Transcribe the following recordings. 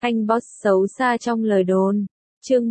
Anh boss xấu xa trong lời đồn. Chương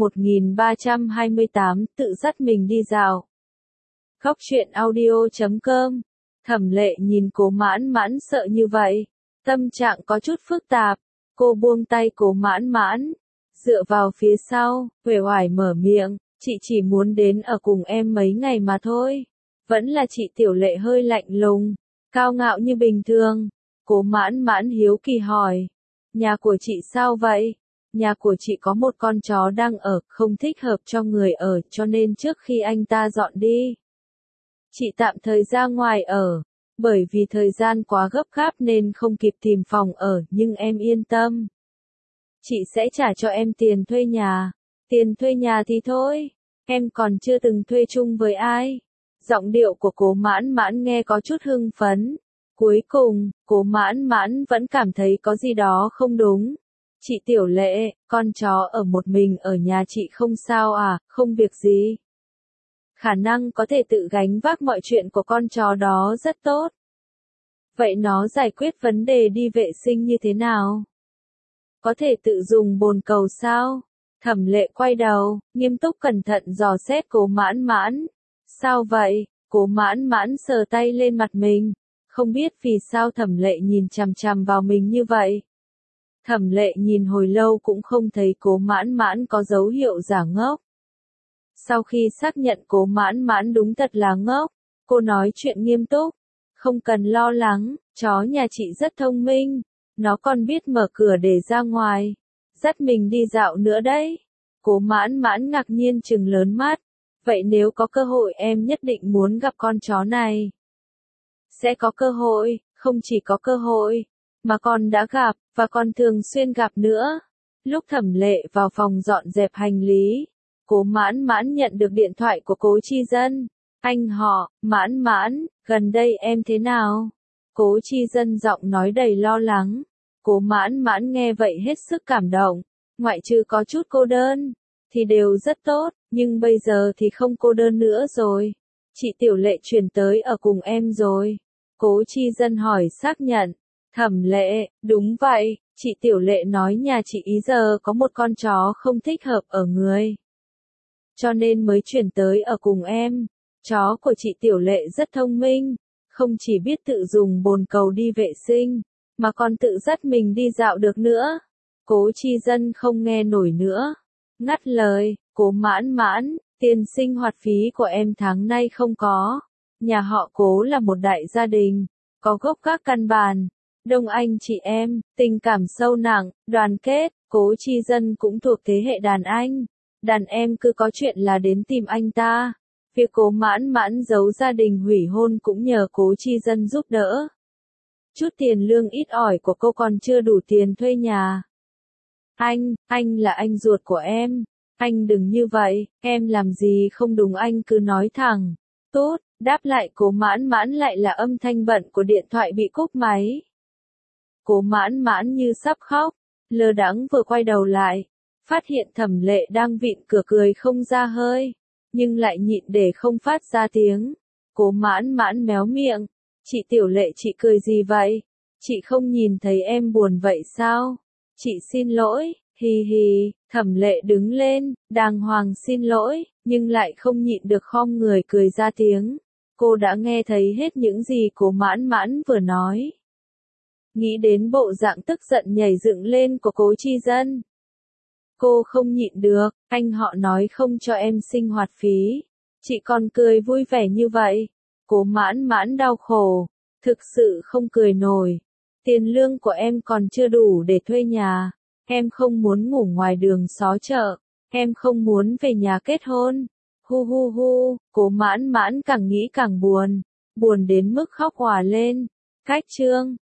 1328, tự dắt mình đi dạo. Khóc chuyện audio.com. Thẩm Lệ nhìn Cố Mãn Mãn sợ như vậy, tâm trạng có chút phức tạp. Cô buông tay Cố Mãn Mãn, dựa vào phía sau, uể oải mở miệng, chị chỉ muốn đến ở cùng em mấy ngày mà thôi. Vẫn là chị Tiểu Lệ hơi lạnh lùng, cao ngạo như bình thường. Cố Mãn Mãn hiếu kỳ hỏi, nhà của chị sao vậy? Nhà của chị có một con chó đang ở, không thích hợp cho người ở, cho nên trước khi anh ta dọn đi, chị tạm thời ra ngoài ở. Bởi vì thời gian quá gấp gáp nên không kịp tìm phòng ở, nhưng em yên tâm. Chị sẽ trả cho em tiền thuê nhà. Tiền thuê nhà thì thôi, em còn chưa từng thuê chung với ai. Giọng điệu của Cố Mãn Mãn nghe có chút hưng phấn. Cuối cùng, Cố Mãn Mãn vẫn cảm thấy có gì đó không đúng. Chị Tiểu Lệ, con chó ở một mình ở nhà chị không sao à, không việc gì. Khả năng có thể tự gánh vác mọi chuyện của con chó đó rất tốt. Vậy nó giải quyết vấn đề đi vệ sinh như thế nào? Có thể tự dùng bồn cầu sao? Thẩm Lệ quay đầu, nghiêm túc cẩn thận dò xét Cố Mãn Mãn. Sao vậy? Cố Mãn Mãn sờ tay lên mặt mình. Không biết vì sao Thẩm Lệ nhìn chằm chằm vào mình như vậy. Thẩm Lệ nhìn hồi lâu cũng không thấy Cố Mãn Mãn có dấu hiệu giả ngốc. Sau khi xác nhận Cố Mãn Mãn đúng thật là ngốc, cô nói chuyện nghiêm túc. Không cần lo lắng, chó nhà chị rất thông minh. Nó còn biết mở cửa để ra ngoài, dắt mình đi dạo nữa đấy. Cố Mãn Mãn ngạc nhiên trừng lớn mắt. Vậy nếu có cơ hội em nhất định muốn gặp con chó này. Sẽ có cơ hội, không chỉ có cơ hội, mà còn đã gặp, và còn thường xuyên gặp nữa. Lúc Thẩm Lệ vào phòng dọn dẹp hành lý, Cố Mãn Mãn nhận được điện thoại của Cố Chi Dân. Anh họ, Mãn Mãn, gần đây em thế nào? Cố Chi Dân giọng nói đầy lo lắng. Cố Mãn Mãn nghe vậy hết sức cảm động. Ngoại trừ có chút cô đơn, thì đều rất tốt, nhưng bây giờ thì không cô đơn nữa rồi. Chị Tiểu Lệ chuyển tới ở cùng em rồi. Cố Chi Dân hỏi xác nhận. Thẩm Lệ, đúng vậy, chị Tiểu Lệ nói nhà chị ý giờ có một con chó không thích hợp ở người. Cho nên mới chuyển tới ở cùng em. Chó của chị Tiểu Lệ rất thông minh, không chỉ biết tự dùng bồn cầu đi vệ sinh, mà còn tự dắt mình đi dạo được nữa. Cố Chi Dân không nghe nổi nữa. Ngắt lời, Cố Mãn Mãn, tiền sinh hoạt phí của em tháng nay không có. Nhà họ Cố là một đại gia đình, có gốc gác căn bản, đông anh chị em, tình cảm sâu nặng, đoàn kết. Cố Chi Dân cũng thuộc thế hệ đàn anh. Đàn em cứ có chuyện là đến tìm anh ta. Việc Cố Mãn Mãn giấu gia đình hủy hôn cũng nhờ Cố Chi Dân giúp đỡ. Chút tiền lương ít ỏi của cô còn chưa đủ tiền thuê nhà. Anh là anh ruột của em. Anh đừng như vậy, em làm gì không đúng anh cứ nói thẳng. Tốt, đáp lại Cố Mãn Mãn lại là âm thanh bận của điện thoại bị cúp máy. Cố Mãn Mãn như sắp khóc, lơ đãng vừa quay đầu lại, phát hiện Thẩm Lệ đang vịn cửa cười không ra hơi, nhưng lại nhịn để không phát ra tiếng. Cố Mãn Mãn méo miệng, chị Tiểu Lệ chị cười gì vậy? Chị không nhìn thấy em buồn vậy sao? Chị xin lỗi, hì hì. Thẩm Lệ đứng lên, đàng hoàng xin lỗi, nhưng lại không nhịn được khom người cười ra tiếng. Cô đã nghe thấy hết những gì Cố Mãn Mãn vừa nói. Nghĩ đến bộ dạng tức giận nhảy dựng lên của Cố Chi Dân, cô không nhịn được. Anh họ nói không cho em sinh hoạt phí, chị còn cười vui vẻ như vậy. Cố Mãn Mãn đau khổ, thực sự không cười nổi. Tiền lương của em còn chưa đủ để thuê nhà. Em không muốn ngủ ngoài đường xó chợ. Em không muốn về nhà kết hôn. Hu hu hu. Cố Mãn Mãn càng nghĩ càng buồn, buồn đến mức khóc òa lên. Cách chương